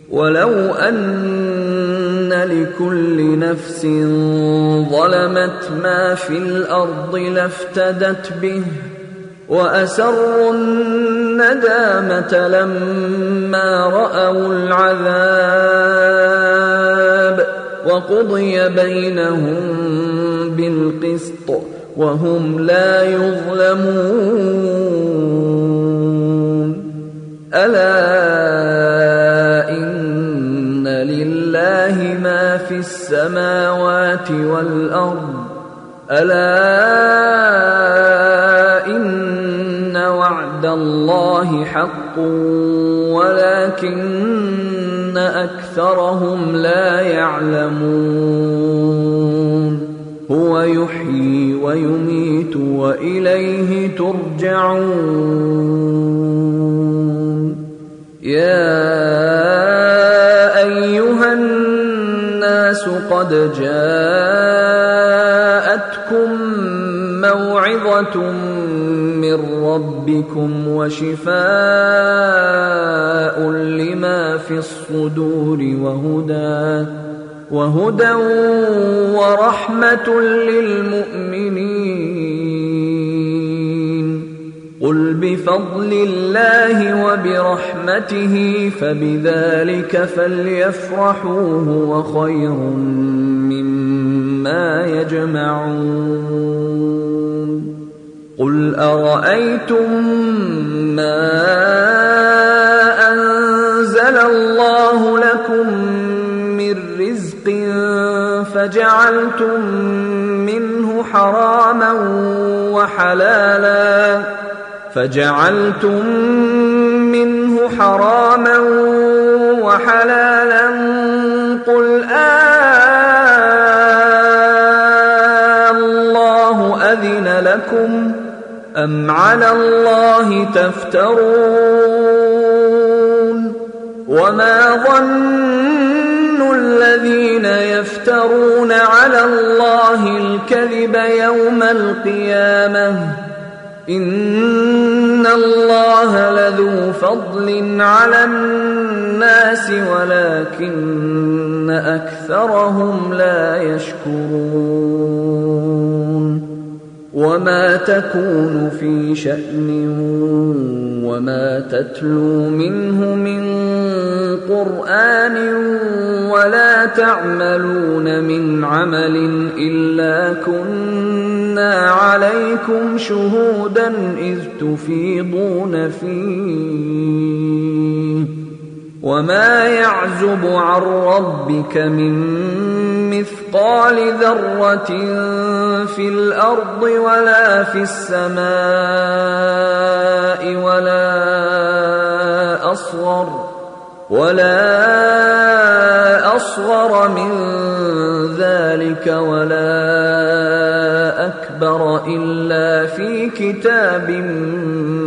ولو أن لكل نفس ظلمت ما في الأرض لافتدت به وأسروا الندامة لما رأوا العذاب وقضي بينهم بالقسط وهم لا يظلمون ألا إن لله ما في السماوات والأرض ألا إن وعد الله حق ولكن أكثرهم لا يعلمون هو يحيي ويميت وإليه ترجعون يا أيها الناس قد جاءتكم موعظة من ربكم وشفاء لما في الصدور وهدى ورحمة للمؤمنين قل بفضل الله وبرحمته فبذلك فليفرحوا هو خير مما يجمعون قل أرأيتم ما أنزل الله لكم من رزق فجعلتم منه حراما وحلالا قل الله أذن لكم أم على الله تفترون وما ظن الذين يفترون على الله الكذب يوم القيامة إن الله لذو فضل على الناس ولكن أكثرهم لا يشكرون وما تكون في شأن وما تتلو منه من قرآن ولا تعملون من عمل إلا كنا عليكم شهودا إذ تفيضون فيه وما يعزب عن ربك من مثقال ذرة في الأرض ولا في السماء ولا أصغر من ذلك ولا أكبر إلا في كتاب